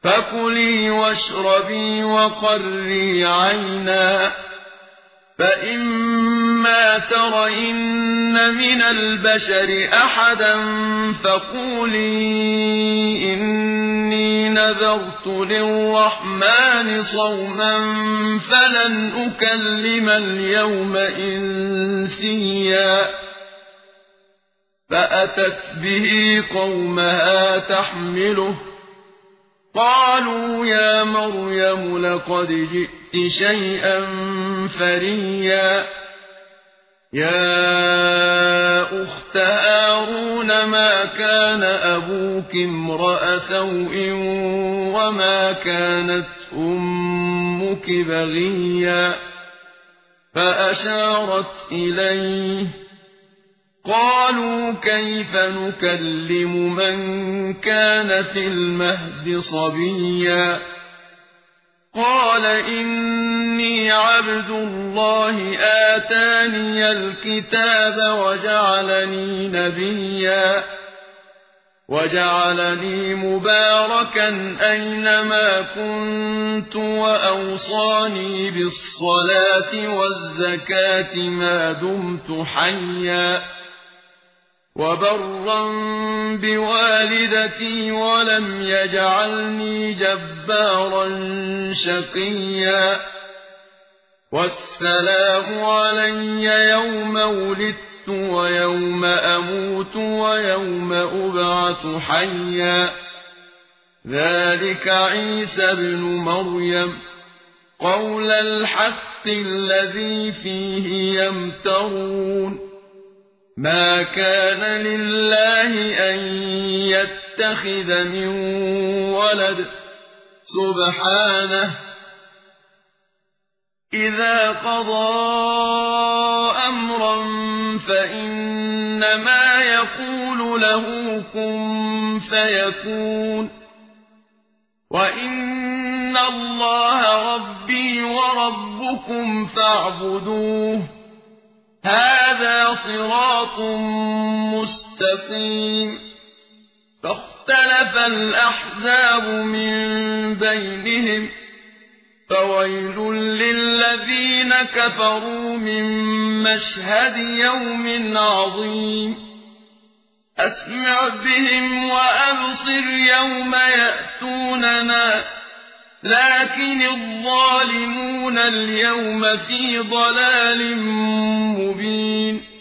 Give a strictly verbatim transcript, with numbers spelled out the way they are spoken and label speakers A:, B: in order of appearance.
A: فكلي واشربي وقري عينا فإما ترين من البشر أحدا فقولي إني نذرت للرحمن صوما فلن أكلم اليوم إنسيا فأتت به قومها تحمله قالوا يا مريم لقد جئت شيئا فريا يا أخت هارون ما كان أبوك امرأ سوء وما كانت أمك بغيا فأشارت إليه قالوا كيف نكلم من كان في المهد صبيا قال إني عبد الله آتاني الكتاب وجعلني نبيا وجعلني مباركا أينما كنت وأوصاني بالصلاة والزكاة ما دمت حيا وبرا بوالدتي ولم يجعلني جبارا شقيا والسلام علي يوم ولدت ويوم أموت ويوم أبعث حيا ذلك عيسى ابن مريم قول الحق الذي فيه يمترون ما كان لله أن يتخذ من ولد سبحانه إذا قضى أمرا فإنما يقول له كن فيكون وإن الله ربي وربكم فاعبدوه هذا صراط مستقيم فاختلف الأحزاب من بينهم فويل للذين كفروا من مشهد يوم عظيم أسمع بهم وأبصر يوم يأتوننا لكن الظالمون اليوم في ضلال مبين